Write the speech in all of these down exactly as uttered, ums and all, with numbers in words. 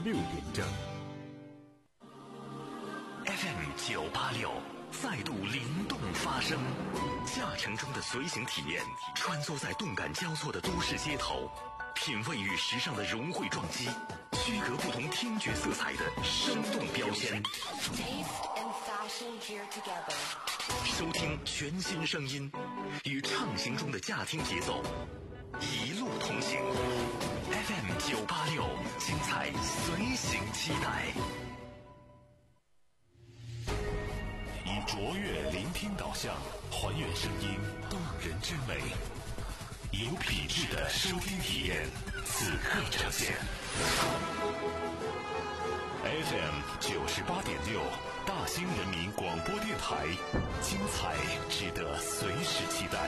六点整。 F M 九八六再度灵动发声，驾乘中的随行体验，穿梭在动感交错的都市街头，品味与时尚的融汇撞击，区隔不同听觉色彩的生动标签。收听全新声音，与畅行中的驾听节奏，一路同行。F M 九八六，精彩随行期待。 以卓越聆听导向，还原声音动人之美，有品质的收听体验，此刻呈现。F M 九十八点六，大兴人民广播电台，精彩值得随时期待。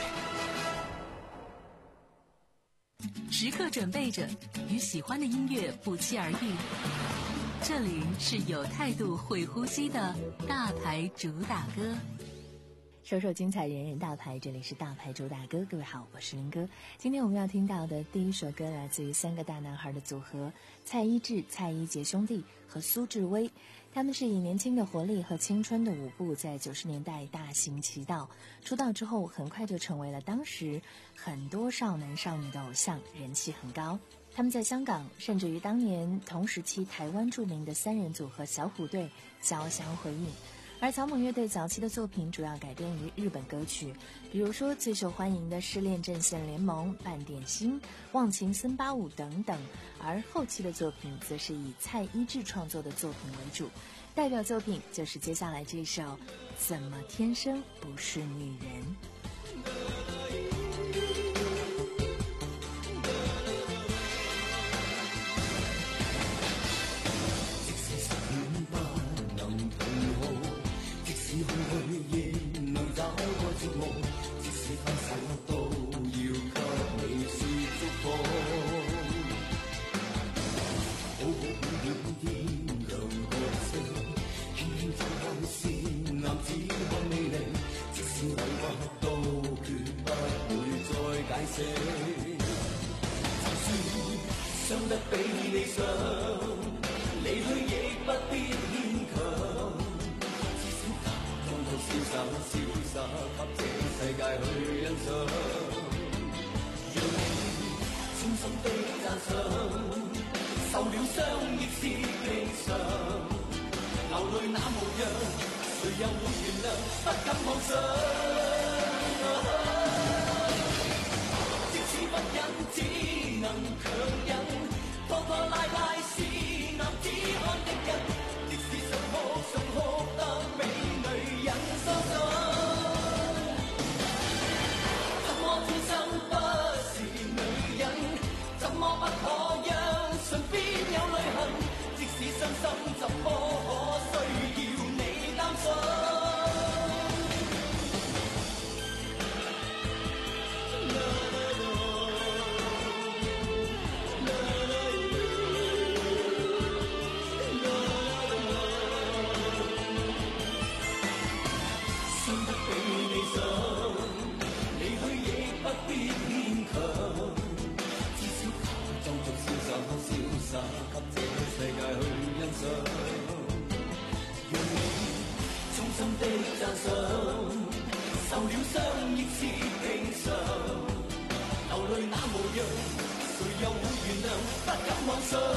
时刻准备着，与喜欢的音乐不期而遇。这里是有态度会呼吸的大牌主打歌， 首首精彩，人人大牌，这里是大牌主打歌。各位好，我是林哥。今天我们要听到的第一首歌来自于三个大男孩的组合，蔡一智、蔡一杰兄弟和苏志威。他们是以年轻的活力和青春的舞步在九十年代大行其道，出道之后很快就成为了当时很多少男少女的偶像，人气很高。他们在香港甚至于当年同时期台湾著名的三人组合小虎队交相辉映。而草蜢乐队早期的作品主要改编于日本歌曲，比如说最受欢迎的失恋阵线联盟、半点心、忘情森巴舞等等，而后期的作品则是以蔡一智创作的作品为主，代表作品就是接下来这首怎么天生不是女人。 即使空虛亦能找個寂寞，即使分手都要給你說祝福。好好表演天亮角色，輕輕走開是男子漢魅力，即使委屈都決不會再解釋。就算傷得比理想，離去亦不必牽強。瀟灑瀟灑，給這世界去欣賞，讓你衷心的讚賞，受了傷亦是平常，流淚那模樣，誰又會原諒？不敢妄想，即使不忍，只能強忍，拖拖拉拉是男子漢的人，即使想哭想哭得比女人傷心，怎麼天生不是女人？怎麼不可讓唇邊有淚痕？即使傷心，怎麼可需要你擔心？給這世界去欣賞，讓你衷心的讚賞，受了傷亦是平常，流淚那模樣，誰又會原諒？不敢妄想，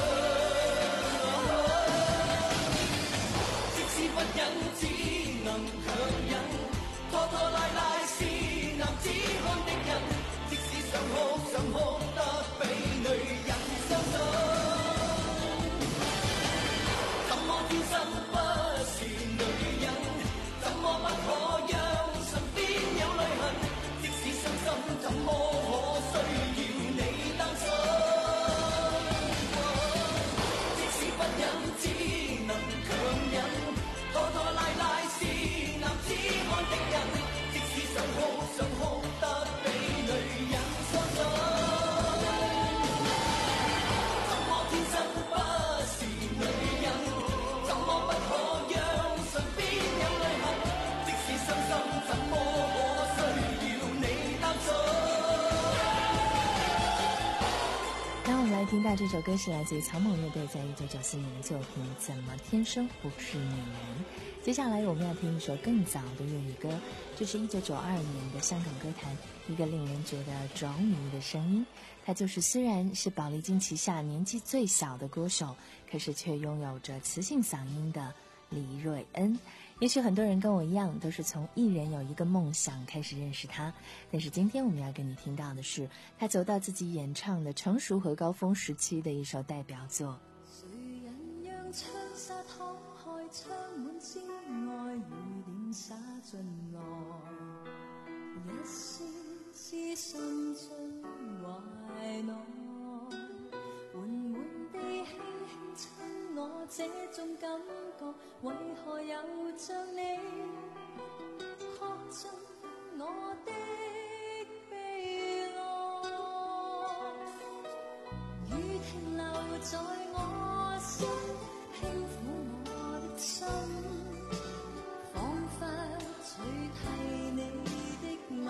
即使不忍，只能強忍，拖拖拉拉是男子漢的人，即使想哭想哭得比女人傷心。天生不是女人，怎麼不可讓身邊有淚痕？即使傷心，怎麼可需要你擔心？即使不忍，只能強忍，拖拖拉拉是男子漢的人，即使想哭想哭得比女人傷心，怎麼天生不是女人？怎麼不可到这首歌是来自于草蜢乐队在一九九四年的作品《怎么天生不是女人》。接下来我们要听一首更早的粤语歌，这是一九九二年的香港歌坛一个令人觉得着迷的声音。他就是虽然是宝丽金旗下年纪最小的歌手，可是却拥有着磁性嗓音的黎瑞恩。也许很多人跟我一样，都是从艺人有一个梦想开始认识他，但是今天我们要跟你听到的是他走到自己演唱的成熟和高峰时期的一首代表作。 谁人让窗纱敞开，窗满之外雨点洒进来，一丝丝渗进怀内，缓缓地轻轻亲我，这种感觉为何有像你刻进我的悲哀，雨停留在我心，轻撫我的心，仿佛取替你的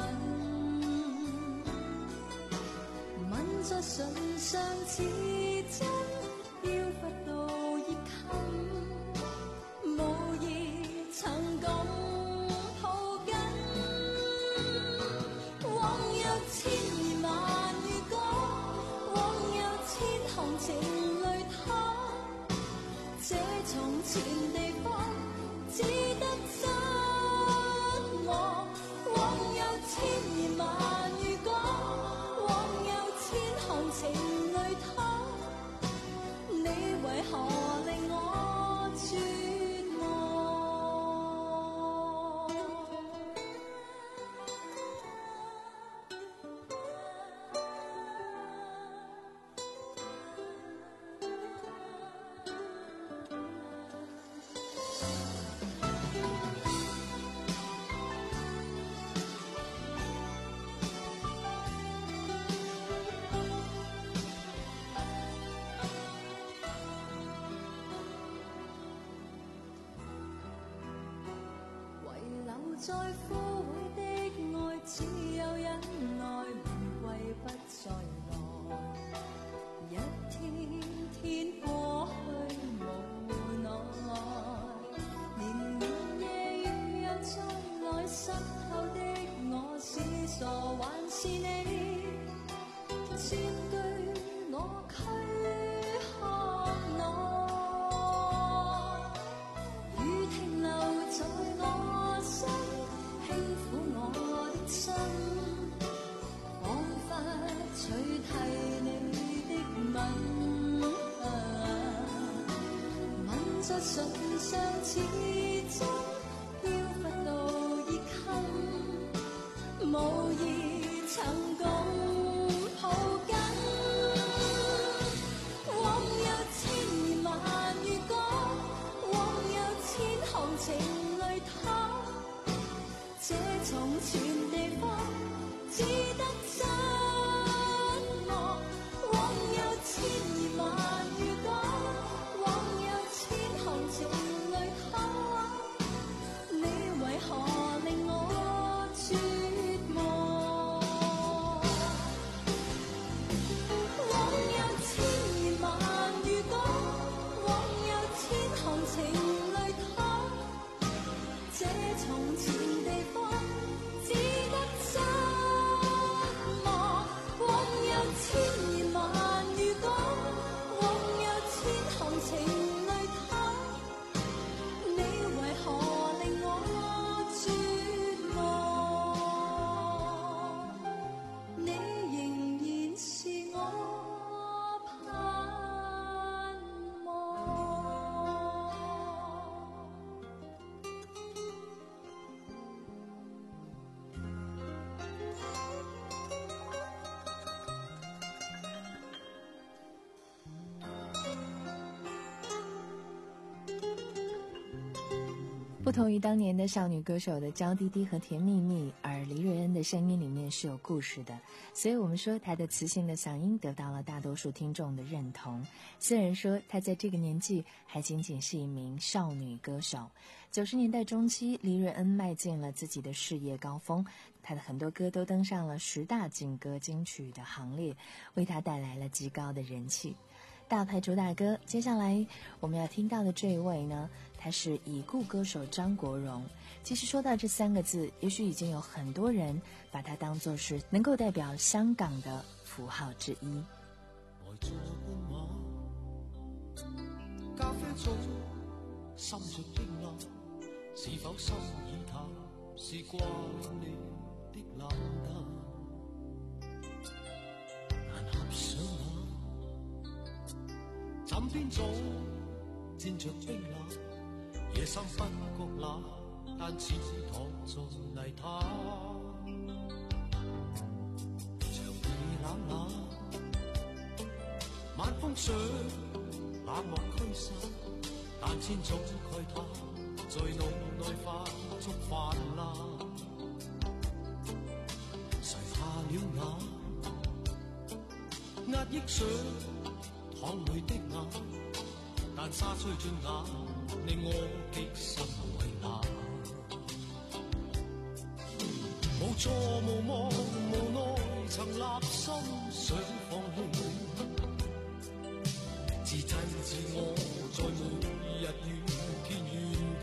吻，吻在唇上似真，飄忽到熱襟，無意曾共抱緊。往日千言萬語講，往日千行情淚淌，這從前地方只得真我。往日千言萬語講，往日千行情淚淌，你為何令我絕望？在枯萎的愛，只有忍耐，玫瑰不再來。一天天過去無奈，年年夜月又再來，濕透的我是傻還是你？佔據我軀殼內，雨停留在我心，輕撫我的心，彷彿取替你的吻，吻在唇上似真，飄忽到熱襟，無意曾共抱緊。往日千言萬語講，往日千行情淚淌，這從前地方只得真我。往日千言萬語講，往日千行情淚淌，你為何令我絕望？往日千言萬語講，往日千行情淚淌，這從前地方只得真我。往日千言萬語講，往日千行情淚淌，你為何令我絕望？你仍然是我盼望。 不同于当年的少女歌手的娇滴滴和甜蜜蜜，而黎瑞恩的声音里面是有故事的，所以我们说她的磁性的嗓音得到了大多数听众的认同。虽然说她在这个年纪还仅仅是一名少女歌手，九十年代中期，黎瑞恩迈进了自己的事业高峰，她的很多歌都登上了十大劲歌金曲的行列，为她带来了极高的人气。 大牌主打歌。接下来我们要听到的这一位呢，他是已故歌手张国荣。其实说到这三个字，也许已经有很多人把它当作是能够代表香港的符號之一。 呆坐半晚，咖啡早，心着冰冷，是否心已淡？是掛你的冷淡，難合上眼，枕邊早沾着冰冷，夜深不覺冷，但似躺在泥灘，長夜冷冷。晚風上冷漠驅散，但千種慨嘆在腦內快速泛濫。垂下了眼，壓抑上淌淚的眼，但沙吹進眼，令我極心為難。無助無望無奈，曾立心想放棄。自制自我，在每日怨天怨地，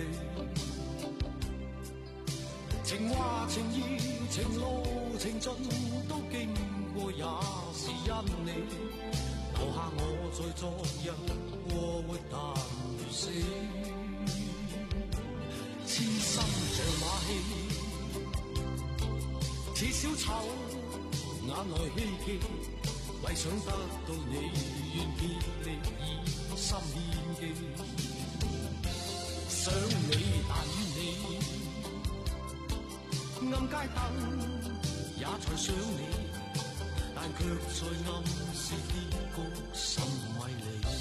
情話情意情路情盡都經過，也是因你留下我在昨日過活但如死，痴心像馬戲，似小丑眼內希冀，為想得到你，願竭力以心獻技。想你但怨你，暗街燈也才想你，但卻在暗示結局甚迷離。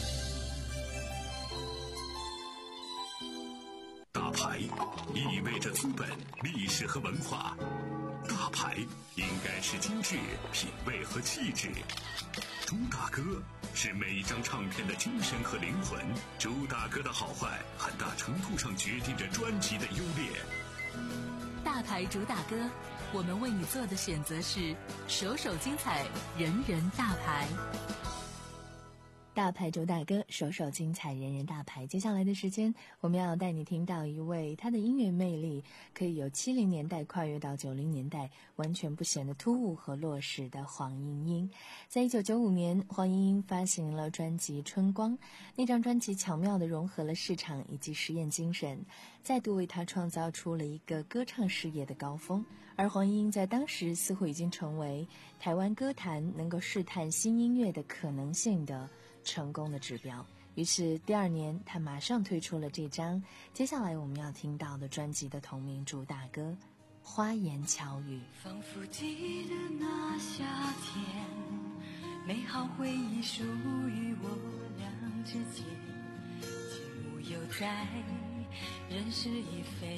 大牌意味着资本、历史和文化。大牌应该是精致、品味和气质。主打歌是每一张唱片的精神和灵魂。主打歌的好坏，很大程度上决定着专辑的优劣。 大牌主打歌，我们为你做的选择是首首精彩，人人大牌。 大牌主打歌，首首精彩，人人大牌。接下来的时间，我们要带你听到一位他的音乐魅力可以由七零年代跨越到九零年代，完全不显得突兀和落实的黄莺莺。在一九九五年，黄莺莺发行了专辑《春光》，那张专辑巧妙地融合了市场以及实验精神，再度为他创造出了一个歌唱事业的高峰。而黄莺莺在当时似乎已经成为台湾歌坛能够试探新音乐的可能性的成功的指标。于是第二年他马上推出了这张接下来我们要听到的专辑的同名主打歌《花言巧语》。 仿佛记得那夏天，美好回忆属于我俩之间，景物犹在，人事已非，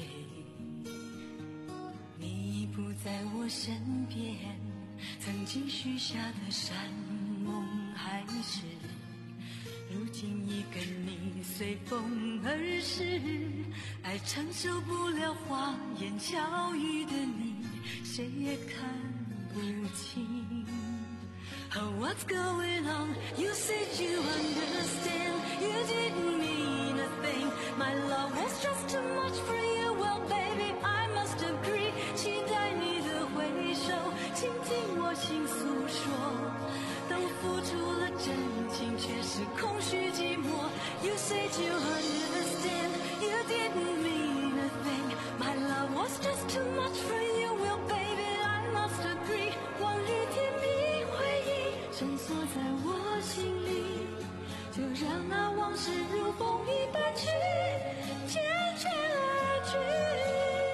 你不在我身边，曾经许下的山盟海誓，如今已跟你随风而逝。爱承受不了花言巧语的你，谁也看不清。Oh, what's going on? You said you understand. You didn't mean a thing. My love was just too much for you. Well, baby, I must agree. 期待你的回首，倾听我心诉说。当付出了真情，却是空虚寂寞。You said you understand. You didn't mean a thing. My love was just too much for you. Well, baby, I must agree. 往日甜蜜回忆深锁在我心里，就让那往事如风一般去渐渐而去。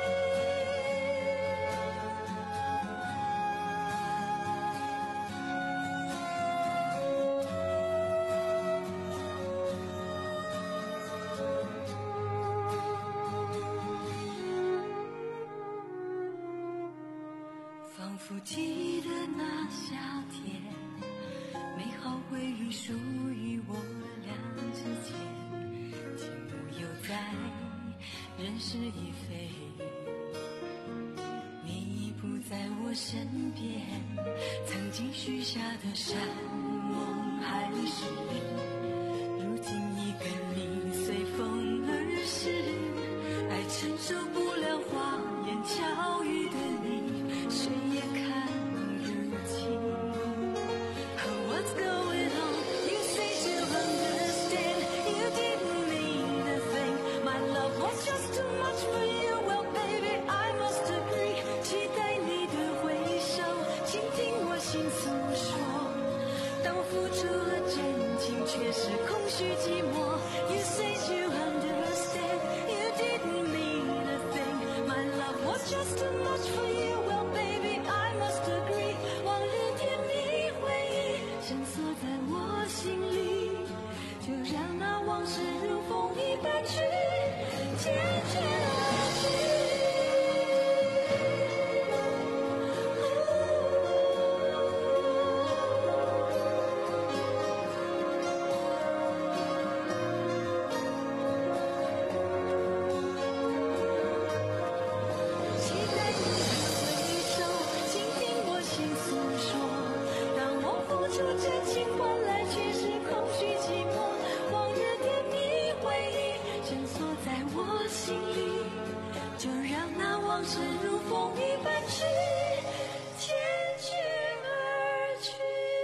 仿佛记得那夏天，美好回忆属于我俩之间，景物犹在，人事已非，你不在我身边，曾经许下的山盟海誓， 搬去，坚决而去。期待你的回首，倾听我心诉说。当我付出真情换来却是空虚寂寞，往日甜蜜回忆深锁在我心里，就让那往事如风一般去，坚决而去。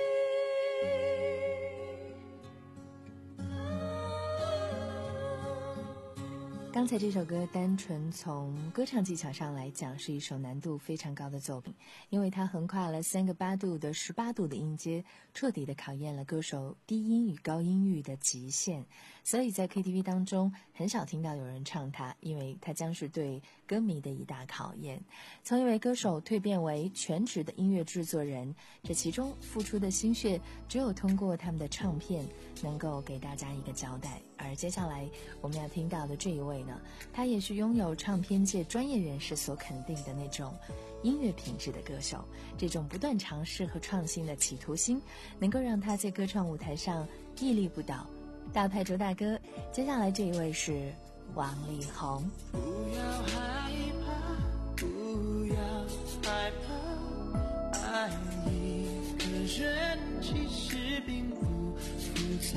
刚才这首歌单纯从歌唱技巧上来讲是一首难度非常高的作品，因为它横跨了三个八度的十八度的音阶，彻底的考验了歌手低音与高音域的极限，所以在 K T V 当中很少听到有人唱它，因为它将是对歌迷的一大考验。从一位歌手蜕变为全职的音乐制作人，这其中付出的心血只有通过他们的唱片能够给大家一个交代。而接下来我们要听到的这一位呢，他也是拥有唱片界专业人士所肯定的那种音乐品质的歌手，这种不断尝试和创新的企图心能够让他在歌唱舞台上屹立不倒。大派周大哥，接下来这一位是王力宏。 不要害怕，不要害怕，爱一个人其实并不复杂。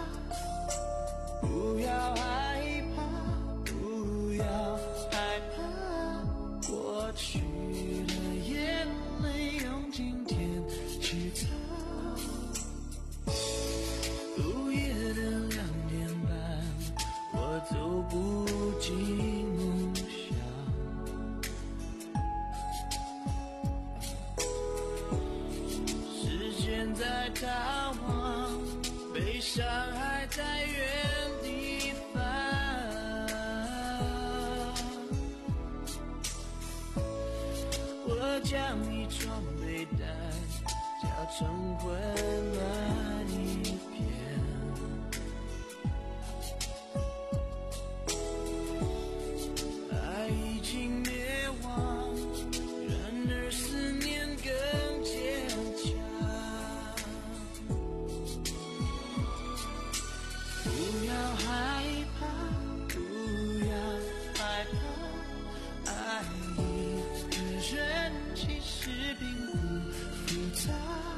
不要害怕，不要害怕，过去的眼泪用今天去擦。午夜的两点半，我走不进梦乡。时间在逃亡，悲伤还在原地翻。我将一床被单搅成混乱一片，爱已经灭亡，然而思念更坚强。不要害怕，不要害怕，爱一个人其实并不复杂。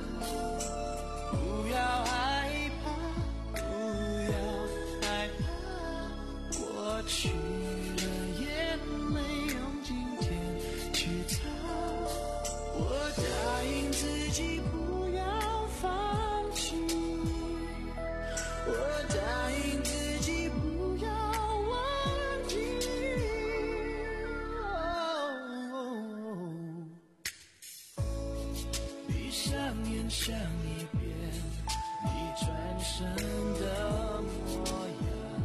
不要害怕，不要害怕，过去的眼泪用今天去擦。我答应自己不要放弃，我答应自己不要忘记。闭上眼想一遍你转身的模样，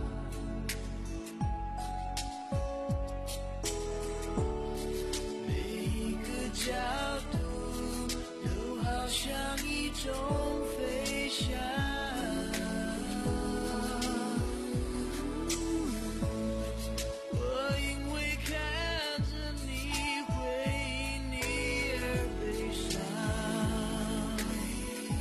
每一个角度都好像一种飞翔。我因为看着你回忆你而悲伤。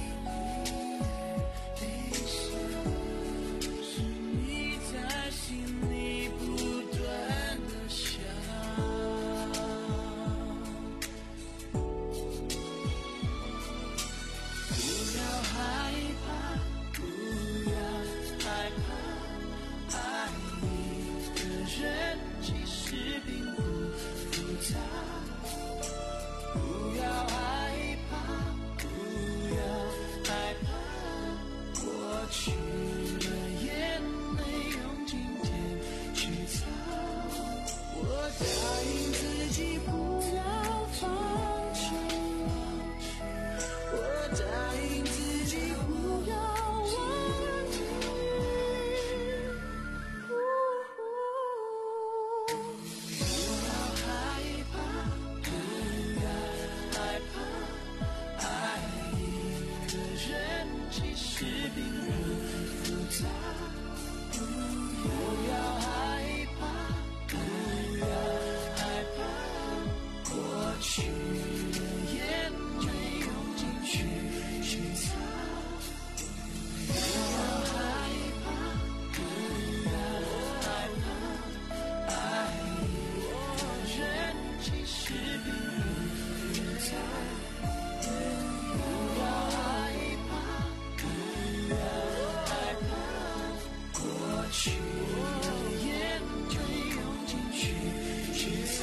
去，也就用尽去去猜。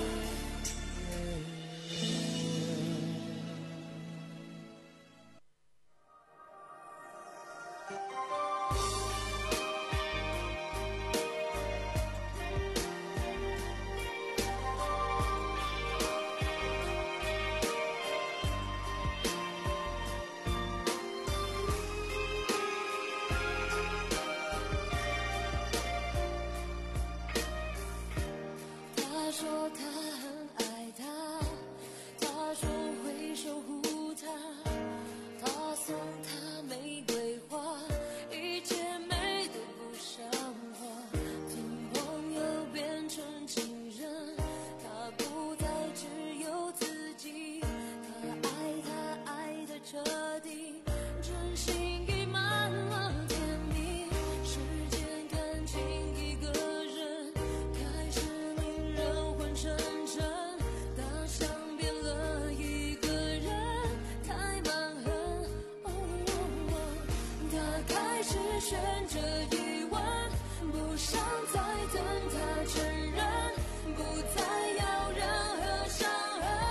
说他很爱他，他说会守护他，他送他玫瑰花，一切美得不像话。从朋友变成情人，他不再只有自己，他爱他爱得彻底，真心已满了甜蜜。时间看清一个人，开始令人昏沉沉，他像变了一个人，太蛮横。哦哦哦，他开始选择遗忘，不想再等他承认，不再要任何伤痕。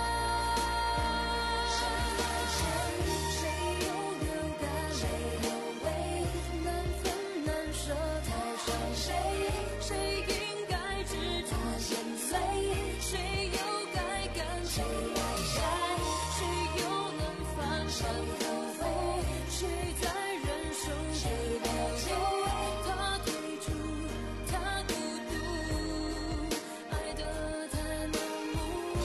谁又流干谁又为难分难舍，太伤谁？谁应该知他心碎？谁又该感谁爱谁？谁又能反反后悔？谁在忍受谁了解？他退出，他孤独，爱得太盲目。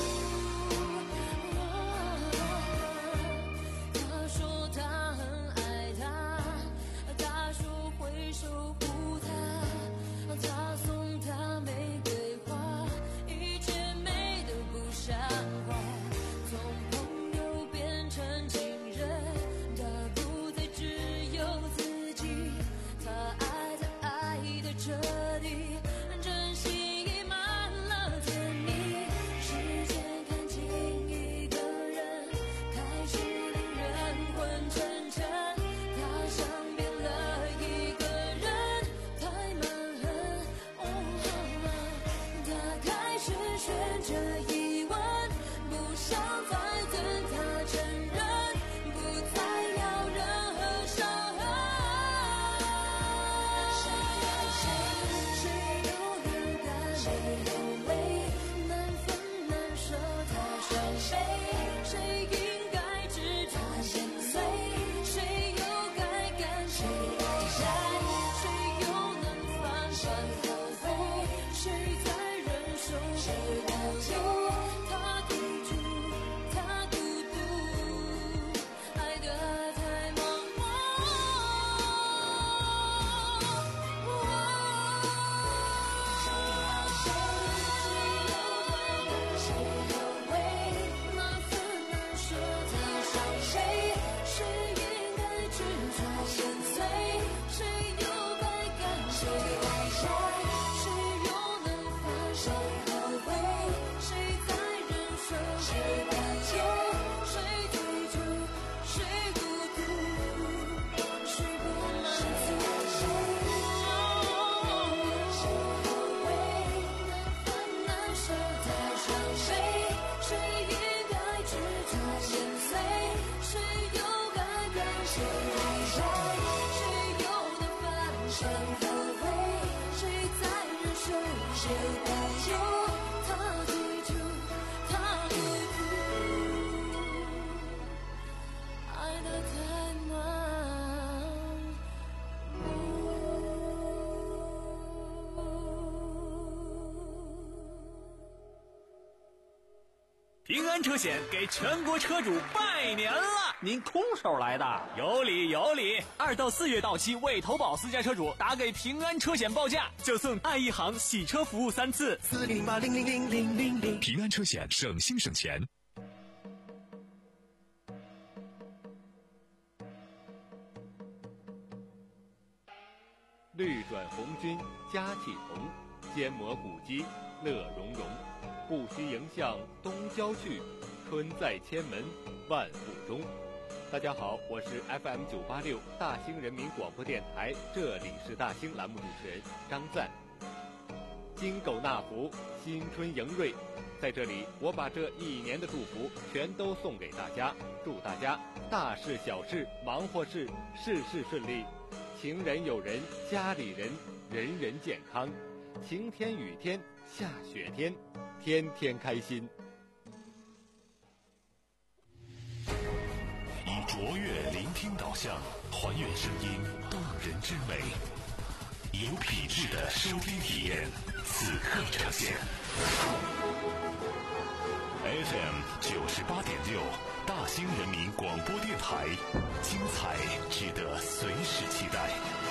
他说他很爱他，他说会守护他，他送他玫瑰花，一切美得不像话。从朋友变成情人，他不再只有自己，他爱他爱得彻底，真心已满了甜蜜。时间看清一个人，开始令人昏沉沉，他像变了一个人，太蛮横。哦哦，他开始选择遗忘，不想再等他承认，不再要任何伤痕。谁爱谁？谁又流干谁又为难分难舍，他伤谁？谁应该知他心碎？谁又该感谁爱谁？谁又能反反后悔？谁在忍受谁了解？他退出，他孤独，爱得太盲目。谁又为难分难舍，他伤谁？谁应该知他心碎？谁又该感谁爱谁？谁又能反反后悔？谁在忍受谁了解？谁退出，谁孤独，谁不满足？谁又为难分难舍，他伤谁？谁应该知他心碎？谁又该感谁爱谁？谁又能反反后悔？谁在忍受谁了解？他退出，他孤独，爱得太盲目。 平安车险给全国车主拜年了！ 您空手来的？ 有理有理！二到四月到期未投保私家车主，打给平安车险报价，就送爱一行洗车服务三次。 四零零八零零零零零零。 平安车险，省心省钱。 绿转红军佳气同，坚磨古肌乐融融。不须迎向东郊去，春在千门万户中。 大家好，我是 F M 九八六大兴人民广播电台，这里是大兴栏目主持人张赞。金狗纳福，新春迎瑞，在这里我把这一年的祝福全都送给大家，祝大家大事小事忙活事事事顺利，情人有人，家里人人人健康，晴天雨天下雪天，天天开心。 以卓越聆听导向，还原声音动人之美，有品质的收听体验，此刻呈现。F M 九十八点六，大兴人民广播电台，精彩值得随时期待。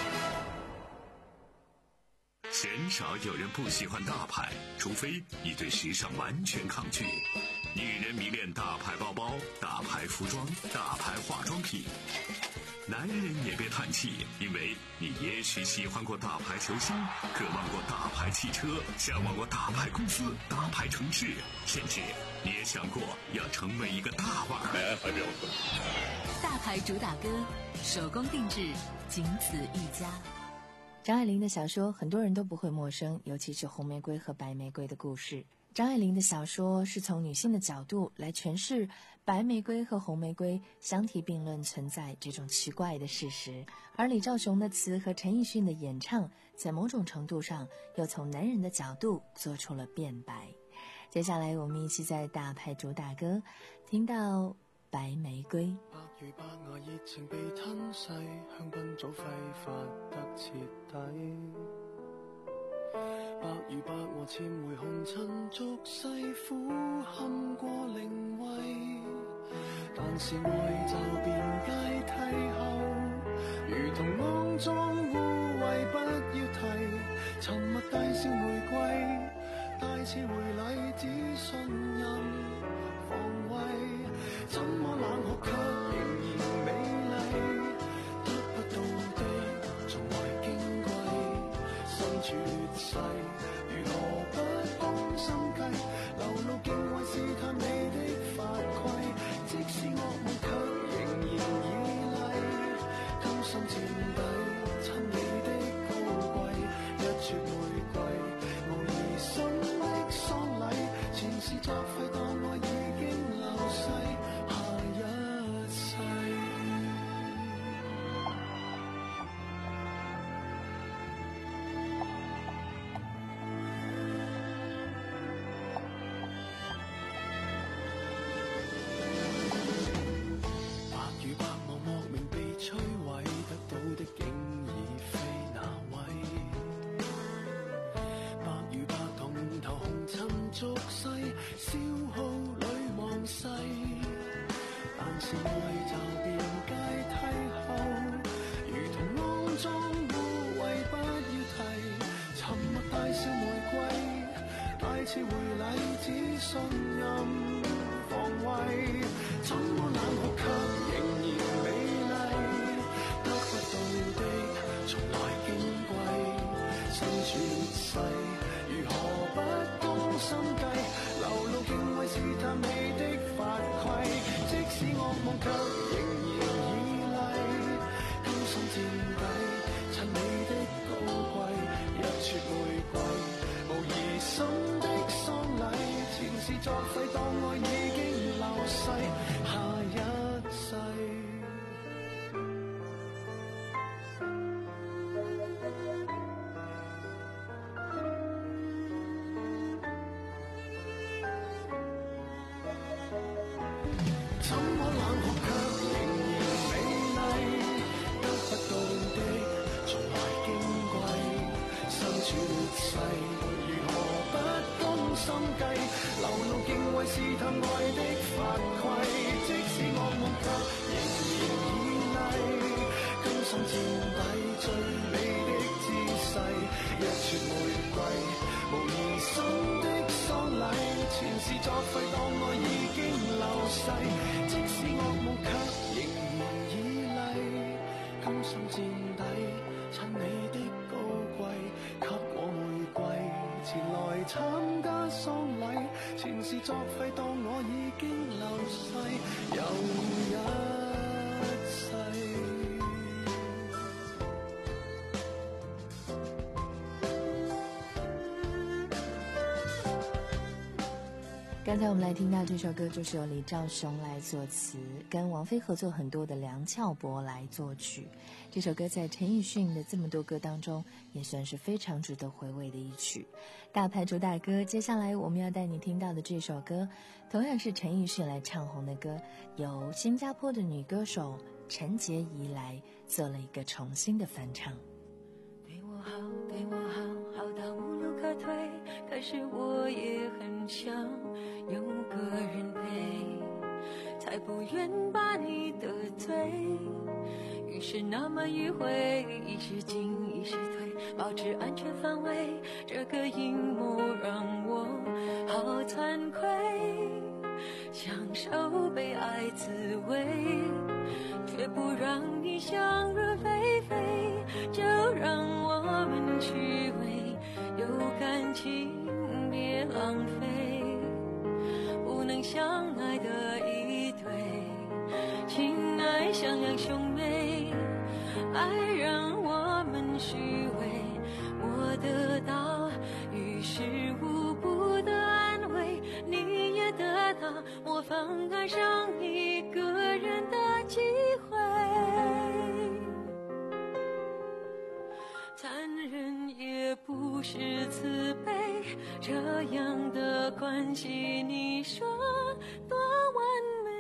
鲜少有人不喜欢大牌，除非你对时尚完全抗拒。女人迷恋大牌包包、大牌服装、大牌化妆品。男人也别叹气，因为你也许喜欢过大牌球星，渴望过大牌汽车，向往过大牌公司、大牌城市，甚至你也想过要成为一个大腕儿。 大牌主打歌，手工定制，仅此一家。 张爱玲的小说很多人都不会陌生，尤其是红玫瑰和白玫瑰的故事。张爱玲的小说是从女性的角度来诠释白玫瑰和红玫瑰相提并论存在这种奇怪的事实，而李兆雄的词和陈奕迅的演唱在某种程度上又从男人的角度做出了辩白。接下来我们一起在大牌主打歌听到白玫瑰。 百如百外熱情被吞噬，香檳早揮發得徹底。百如百我漸回紅塵俗世，苦堪過靈位，但是愛就變階梯後，如同骯髒污穢不要提，沉默大笑玫瑰，大次回禮只信任防衛，怎麼冷酷卻仍然美麗，得不到的從來矜貴，身處劣勢如何不攻心計，流露敬畏試探你的法規，即使惡夢卻仍然依賴，甘心墊底親你的高貴，一撮玫瑰無疑心的喪禮，前事作廢當愛已經流逝，下一世。百與百望莫名被摧毀，得到的竟已非那位。百與百同頭紅塵俗世，消耗裏忘世，但是愛就變階梯後，如同骯髒污穢不要提，沉默大笑玫瑰，大次回禮只信任防衛，怎麼冷酷卻仍然美麗，得不到的從來矜貴，身處劣勢如何不攻心計，流露敬畏試探你的法規，即使惡夢卻仍然依賴，甘心墊底襯你的高貴，一撮玫瑰無疑心的喪禮，前事作廢當愛已經流逝，下一世。怎麼冷酷卻仍然美麗，得不到的從來矜貴，身處劣勢如何不攻心計，流露敬畏試探愛的法規，即使惡夢卻仍然依賴，甘心墊底最美的姿勢，一撮玫瑰無疑心的喪禮，前事作廢當愛已經流逝，即使惡夢卻仍然依賴，甘心墊底襯你的高貴，給我玫瑰前來參加喪禮，前事作廢當我已經流逝，又一刚才我们来听到这首歌，就是由李兆雄来作词，跟王菲合作很多的梁翘柏来作曲。这首歌在陈奕迅的这么多歌当中，也算是非常值得回味的一曲。大牌主打歌，接下来我们要带你听到的这首歌，同样是陈奕迅来唱红的歌，由新加坡的女歌手陈洁仪来做了一个重新的翻唱。 对我好，对我好，好到无路可退，可是我也很想有个人陪，才不愿把你得罪。于是那么迂回，一时进一时退，保持安全范围，这个阴谋让我好惭愧，享受被爱滋味，却不让你想入非非，就让我们虚伪，有感情别浪费，不能相爱的一对，情爱像两兄妹，爱让我们虚伪，我得到于事无补的安慰，你也得到模仿爱上一个人的机会。残忍也不是慈悲，这样的关系你说多完美。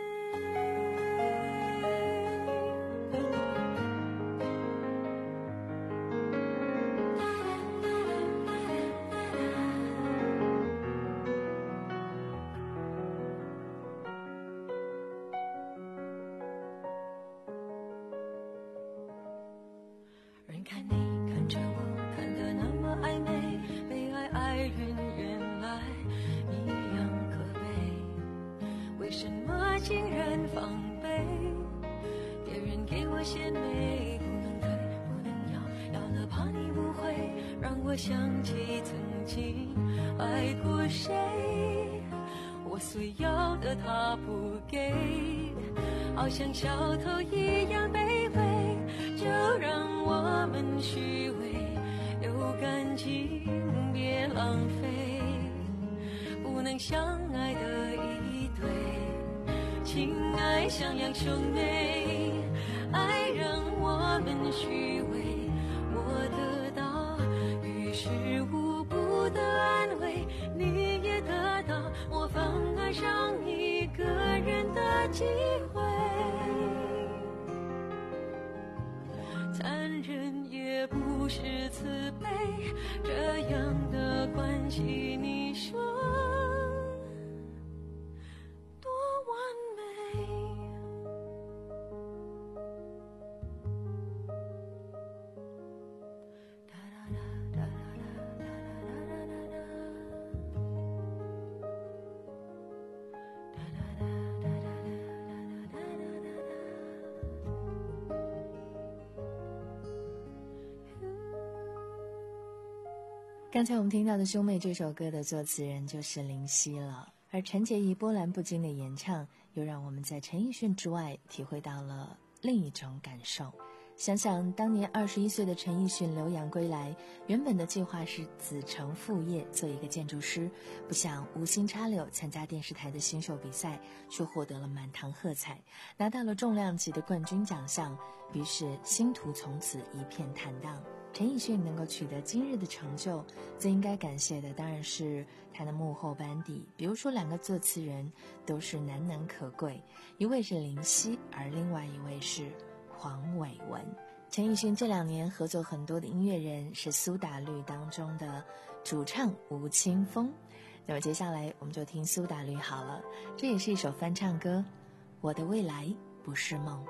人看你看着我看得那么暧昧，被爱爱人原来一样可悲，为什么竟然防备？别人给我鲜美，不能退不能要，要了怕你误会，让我想起曾经爱过谁，我所要的他不给，好像小偷一样卑微，就让我们虚伪，有感情别浪费，不能相爱的一对，情爱像两兄妹，爱让我们虚伪，我得到于事无补的安慰，你也得到模仿爱上一个人的机会。残忍也不是慈悲，这样的关系你说多完美。 刚才我们听到的《兄妹》这首歌的作词人就是林夕了，而陈洁仪波澜不惊的演唱，又让我们在陈奕迅之外体会到了另一种感受。想想当年二十一岁的陈奕迅留洋归来，原本的计划是子承父业做一个建筑师，不想无心插柳参加电视台的新秀比赛，却获得了满堂喝彩，拿到了重量级的冠军奖项，于是星途从此一片坦荡。陈奕迅能够取得今日的成就，最应该感谢的当然是他的幕后班底，比如说两个作词人都是难能可贵，一位是林夕，而另外一位是黄伟文。陈奕迅这两年合作很多的音乐人是苏打绿当中的主唱吴青峰，那么接下来我们就听苏打绿好了，这也是一首翻唱歌，我的未来不是梦。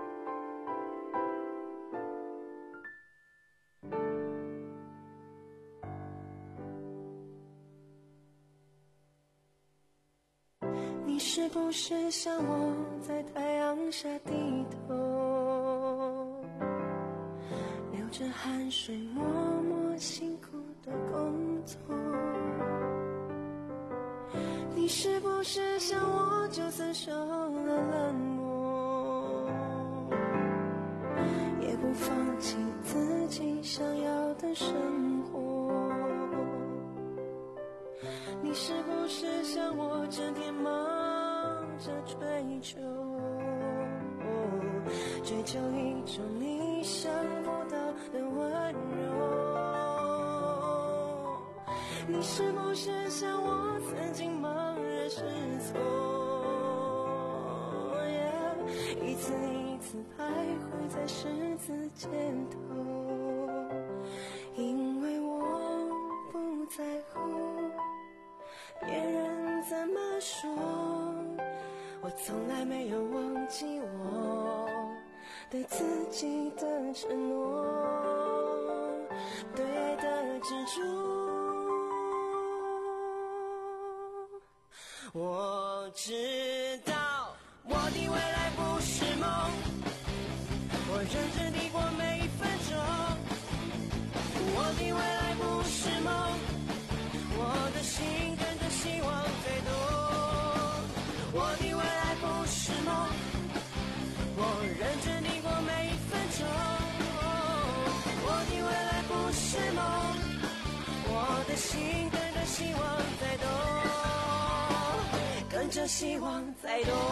你是不是像我在太阳下低头，流着汗水默默辛苦的工作？你是不是像我就算受了冷漠，也不放弃自己想要的生活？ 你是不是像我整天忙着追求，追求一种你想不到的温柔？你是不是像我曾经茫然失措， yeah, 一次一次徘徊在十字街头？因为我不在乎别人怎么说，我从来没有忘记我对自己的承诺，对爱的执着。我知道我的未来不是梦，我认真地过每一分钟。我的未来不是梦，我的心跟着希望飞动。我的未来不是梦，我认真地过每一分钟。我的未来不是梦，我的心跟着希望在动，跟着希望在动。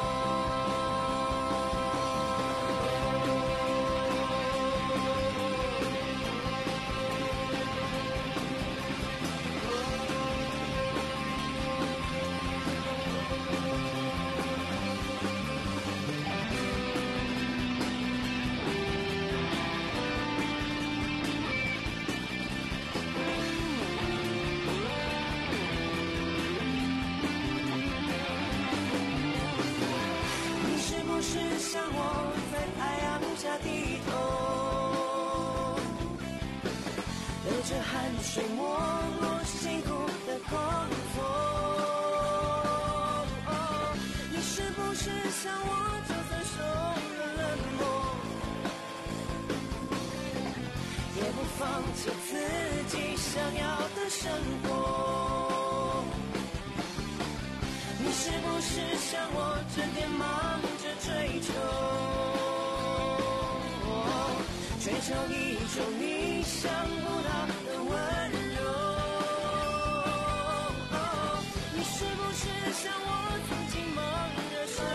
像我在太阳下低头，流着汗水没落辛苦的工作。哦，你是不是像我，就算受了冷漠，也不放弃自己想要的生活？你是不是像我，整天忙追求，追求一种你想不到的温柔。你是不是像我曾经忙着失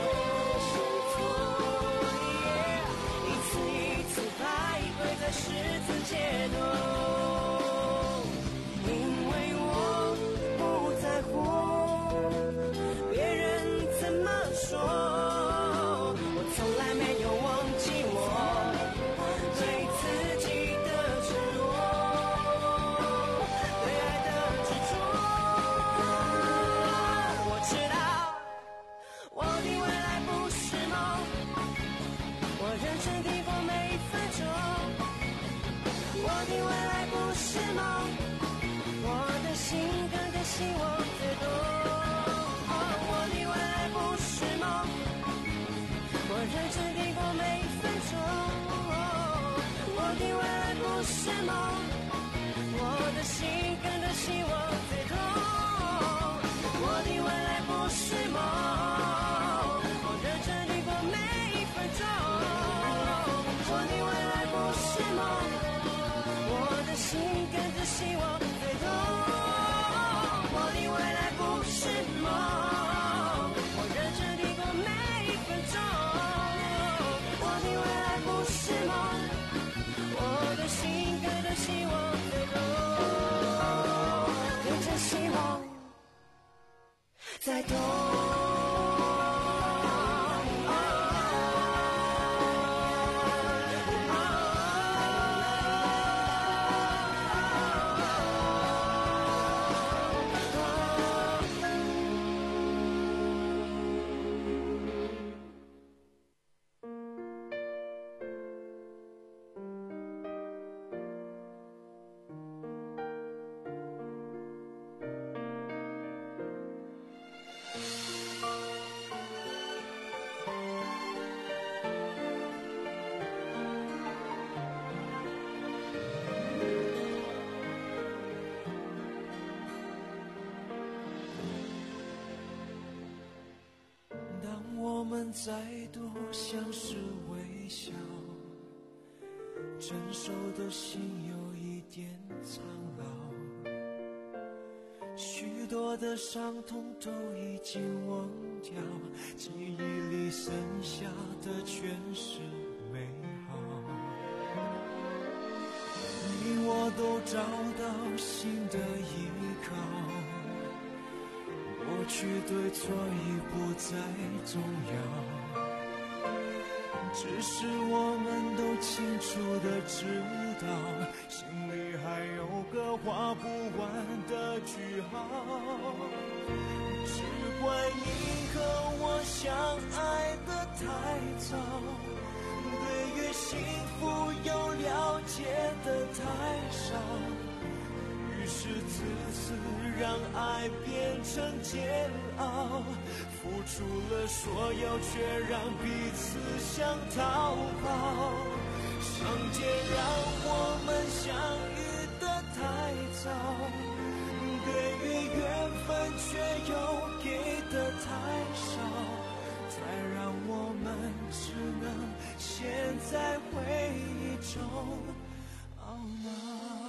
措，一次一次徘徊在十字街头？因为我不在乎别人怎么说，从来没有忘记我对自己的承诺，对爱的执着。我知道我的未来不是梦，我认真地过每一分钟。我的未来不是梦，我的心跟着希望在动。我的未来不是梦，我认真地过每一分钟。我的未来不是梦，我的心跟着希望在动。我的未来不是梦，我认真地过每一分钟。我的未来不是梦，我的心跟着希望在动。我的未来不是梦，我认真地过每一分钟。我的未来不是梦，我的心跟着希望在动，跟着希望在动。再度相视微笑，成熟的心有一点苍老，需许多的伤痛都已经忘掉，记忆里剩下的全是美好。你我都找到新的依靠，过去对错已不再重要，只是我们都清楚地知道，心里还有个画不完的句号。只怪你和我相爱的太早，对于幸福有了解的太少，于是自私让爱变成煎熬，付出了所有却让彼此想逃跑。相见让我们相遇的太早，对于缘分却又给的太少，才让我们只能陷在回忆中懊恼。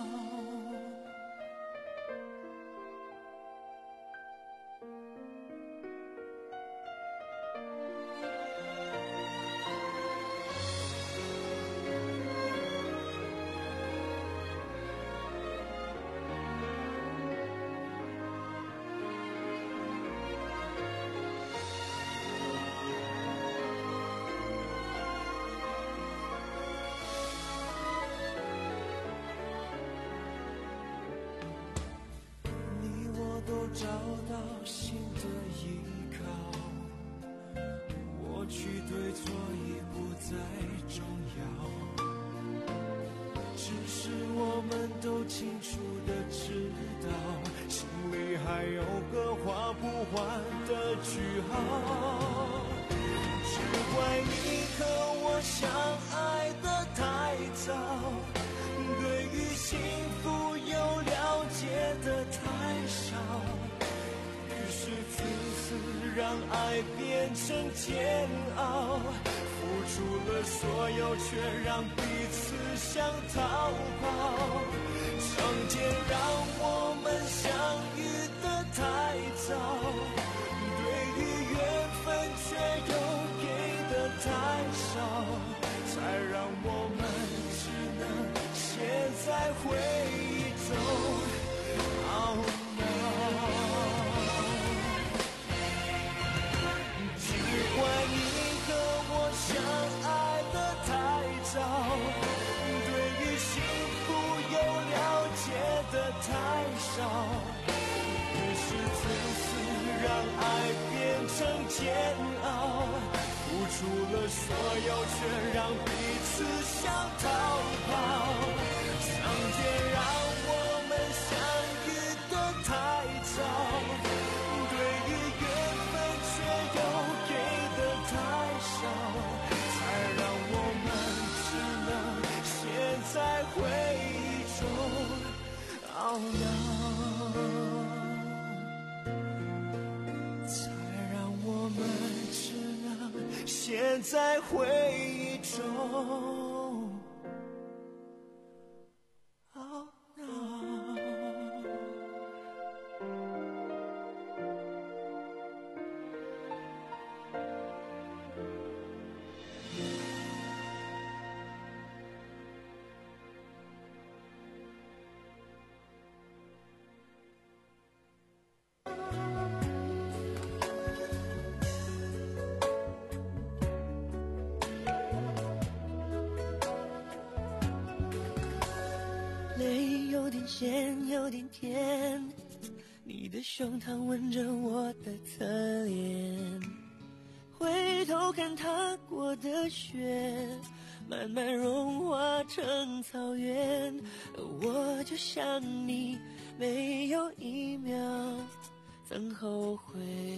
找到新的依靠，过去对错已不再重要，只是我们都清楚地知道，心里还有个画不完的句号。只怪你和我相爱的太早，对于幸福有了解的太少，于是自私让爱变成煎熬，付出了所有却让彼此想逃跑。相见让我们相遇的太早，对于缘分却又给的太少，才让我们只能陷在回忆中懊恼。只怪你和我相爱的太早，对于幸福有了解的太少，于是自私让爱变成煎熬，付出了所有却让彼此想逃跑。相见让我们相遇的太早，对于缘分却又给的太少，才让我们只能陷在回忆中懊恼，才让我们只能陷在回忆中懊恼。 泪有点咸，有点甜，你的胸膛吻着我的侧脸，回头看踏过的雪，慢慢融化成草原，我就像你，没有一秒曾后悔。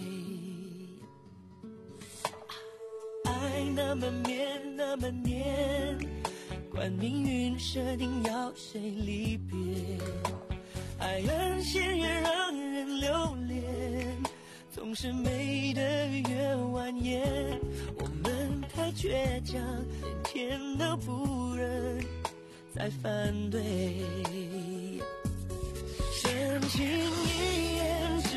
爱那么绵，那么黏，管命运设定要谁离别，爱越陷越让人留恋，总是美得越蜿蜒。我们太倔强，连天都不忍再反对。深情一眼，只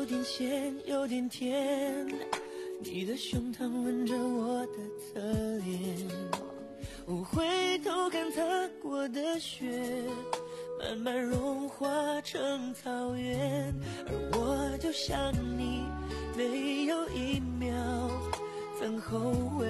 有点咸，有点甜。你的胸膛吻着我的侧脸，我回头看踏过的雪，慢慢融化成草原，而我就像你，没有一秒曾后悔。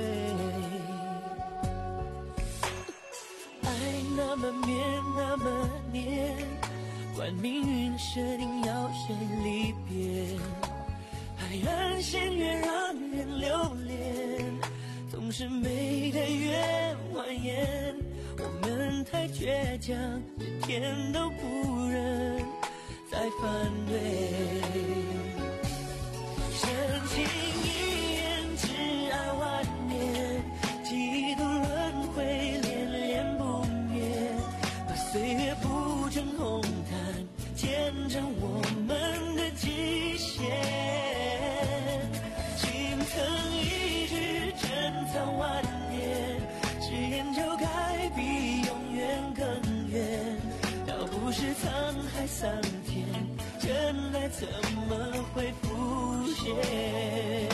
爱那么绵，那么黏，管命运设定要谁离别，海岸线越让人留恋，总是美的越蜿蜒。我们太倔强，连天都不忍再反对。深情一眼，挚爱万年，几度轮回，恋恋不灭，把岁月铺成红毯，见证我们的极限。心疼一句，珍藏万年，誓言就该比永远更远。要不是沧海桑田，真爱怎么会浮现？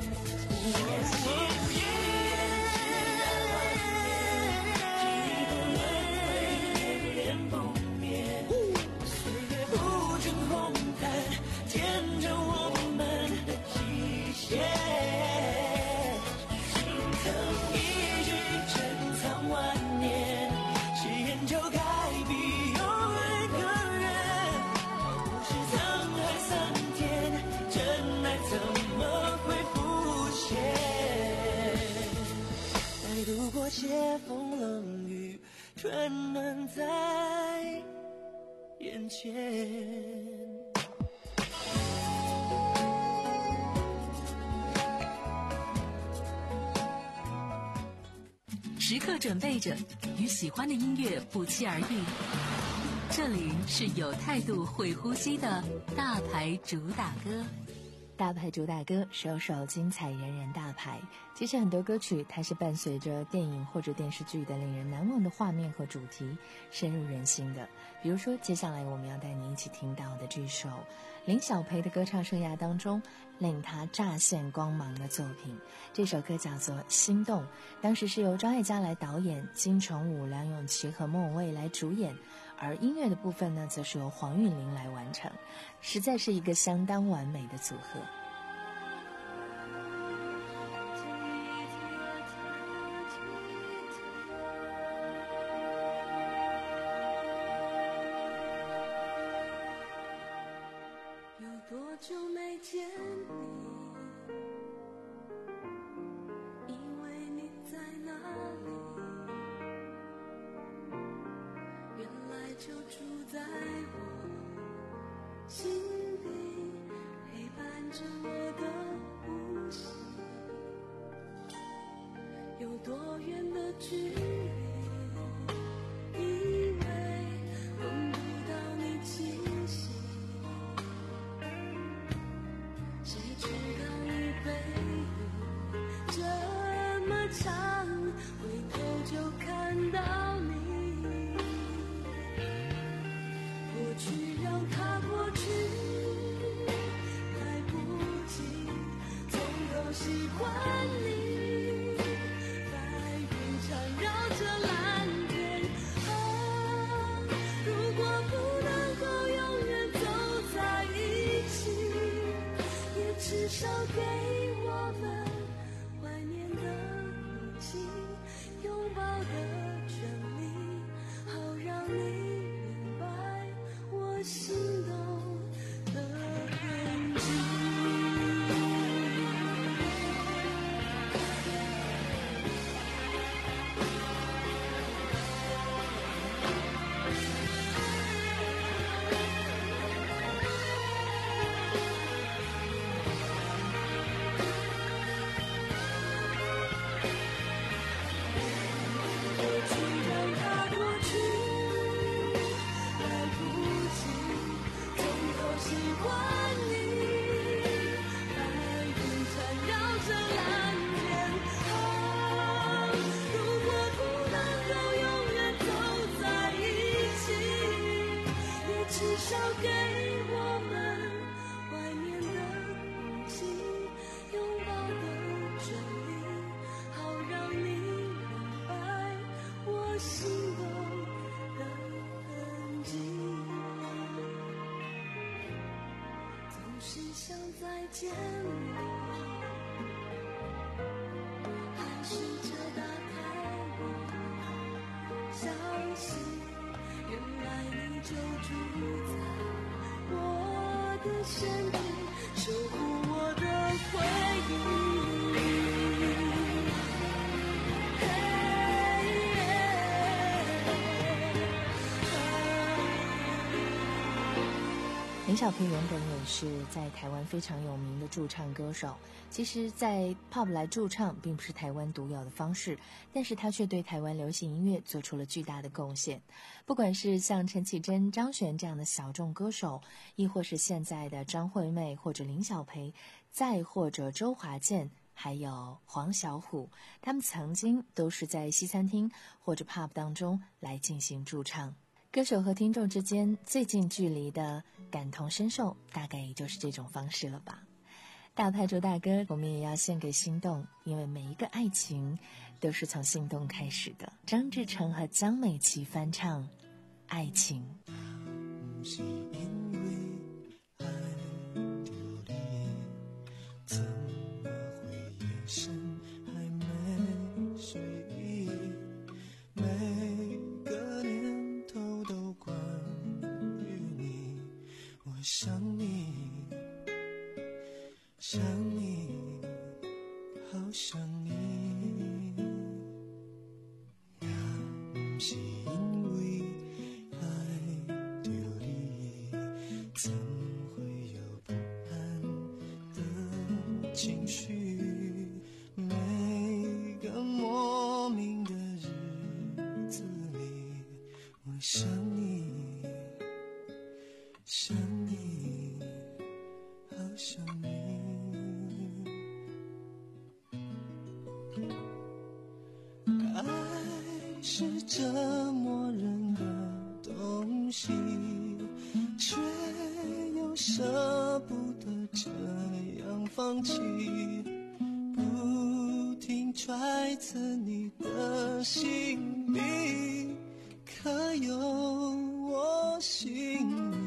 斜风冷雨，春暖在眼前。 时刻准备着，与喜欢的音乐不期而遇。这里是有态度、会呼吸的大牌主打歌。 大牌主打歌，首首精彩，人人大牌。其实很多歌曲它是伴随着电影或者电视剧的令人难忘的画面和主题，深入人心的。比如说接下来我们要带你一起听到的这首林小培的歌唱生涯当中令他乍现光芒的作品，这首歌叫做《心动》，当时是由张艾嘉来导演，金城武、梁咏琪和莫文蔚来主演，而音乐的部分呢则是由黄韵玲来完成，实在是一个相当完美的组合。 有多久没见你，以为你在哪里，原来就住在我心底，陪伴着我的呼吸。有多远的距离，以为闻不到你气息，谁知道你背影这么长，回头就看到你。过去让它过去，来不及从头喜欢你。白云缠绕着蓝天，啊，如果不能够永远走在一起，也至少给我们怀念的勇气，拥抱的权利，好让你明白我心动的痕迹。至少给我们怀念的再见，还试着打开你，相信原来你就住在我的身边，守护我的回忆。 林小培原本也是在台湾非常有名的驻唱歌手，其实在 pop 来驻唱并不是台湾独有的方式，但是他却对台湾流行音乐做出了巨大的贡献。不管是像陈绮贞、张悬这样的小众歌手，亦或是现在的张惠妹或者林小培，再或者周华健还有黄小琥，他们曾经都是在西餐厅或者 pub 当中来进行驻唱。歌手和听众之间最近距离的感同身受，大概也就是这种方式了吧。大牌主打歌我们也要献给心动，因为每一个爱情都是从心动开始的。张志成和江美琪翻唱《爱情》。 不是因为爱丢你，怎么会眼神还没睡意，每个念头都关于你，我想你想你好想你，也不是因为爱丢你，怎会有不安的情绪，每个莫名的日子里，我想你想你好想你，爱是折磨人的东西，却又舍不得这样放弃，不停揣测你的心里，可有我心里。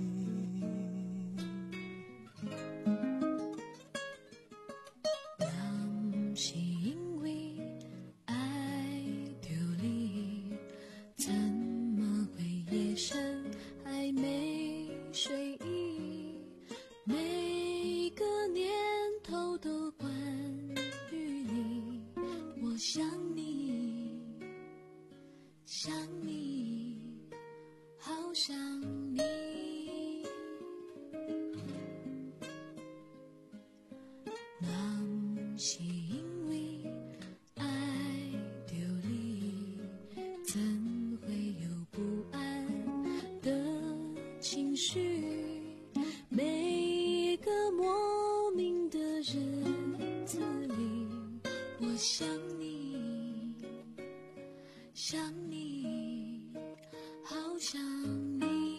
是因为爱丢你，怎么会夜深还没睡意，每个念头都关于你，我想你想你好想你，那是因为爱丢你，怎会有不安的情绪，每个莫名的日子里，我想你想你好想你，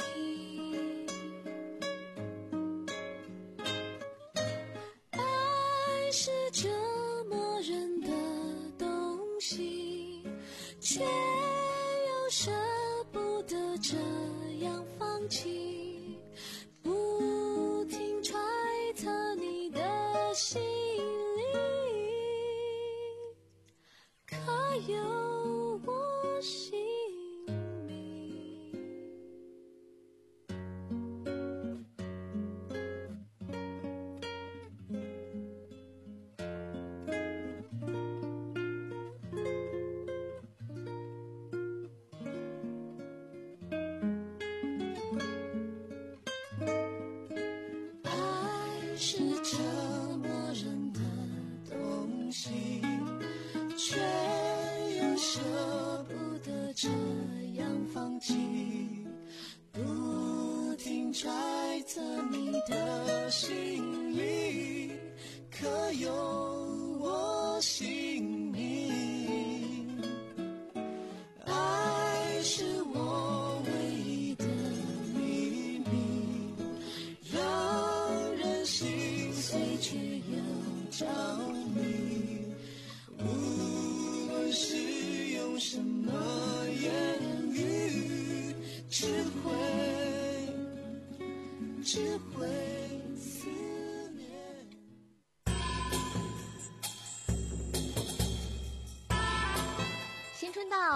爱是折磨人的东西，却又舍不得这样放弃，不停揣测你的心里，可有我心里。爱是折磨人的东西，却又舍不得这样放弃，不停揣测你的心里，可有我心里。爱是我唯一的秘密，让人心碎却又着迷，无论是用什么言语，只会只会思念。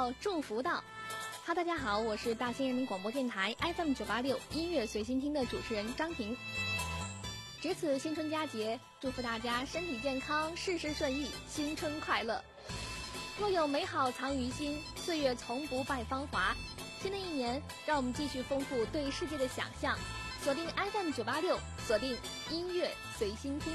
到祝福到。哈，大家好，我是大兴人民广播电台 F M 九八六音乐随心听的主持人张婷。值此新春佳节，祝福大家身体健康，事事顺意，新春快乐。若有美好藏于心，岁月从不败芳华。新的一年，让我们继续丰富对世界的想象。锁定 F M 九八六，锁定音乐随心听。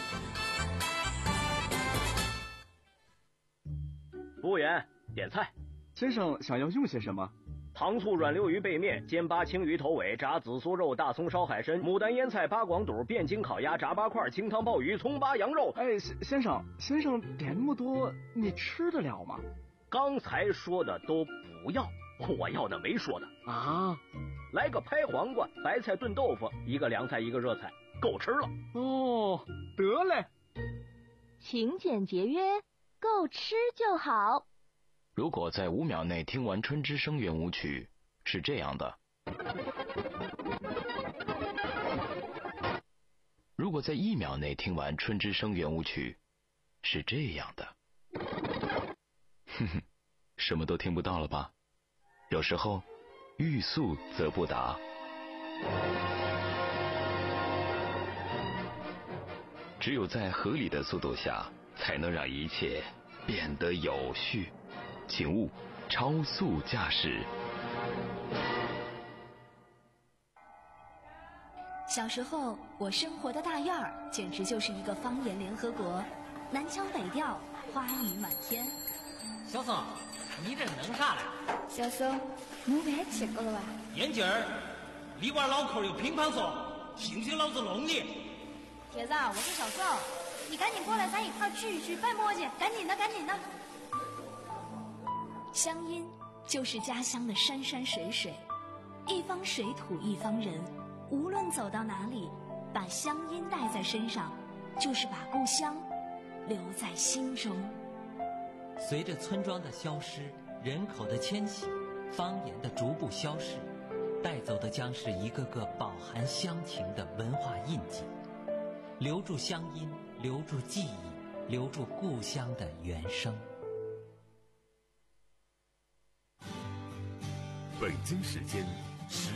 服务员，点菜。 先生想要用些什么？ 糖醋软溜鱼背面、煎八青鱼头尾、炸紫苏肉、大葱烧海参、牡丹腌菜、八广肚、汴京烤鸭、炸八块、清汤鲍鱼、葱八羊肉。 哎，先生，先生点那么多，你吃得了吗？ 刚才说的都不要，我要的没说的啊。 来个拍黄瓜、白菜炖豆腐，一个凉菜，一个热菜，够吃了。 哦，得嘞。 勤俭节约，够吃就好。 如果在五秒内听完春之声圆舞曲，是这样的；如果在一秒内听完春之声圆舞曲，是这样的。哼哼，什么都听不到了吧？有时候，欲速则不达。只有在合理的速度下，才能让一切变得有序。请勿超速驾驶。 小时候，我生活的大院儿简直就是一个方言联合国，南腔北调，花语满天。 小宋，你这弄啥嘞？ 小宋，弄饭吃过了吧？ 眼镜儿，里边老口有乒乓说，信不信老子弄你？ 铁子，我是小宋，你赶紧过来，咱一块聚一聚，别磨叽，赶紧的，赶紧的。 乡音就是家乡的山山水水，一方水土一方人，无论走到哪里，把乡音带在身上，就是把故乡留在心中。 随着村庄的消失，人口的迁徙，方言的逐步消逝，带走的将是一个个饱含乡情的文化印记。留住乡音，留住记忆，留住故乡的原声。 北京时间十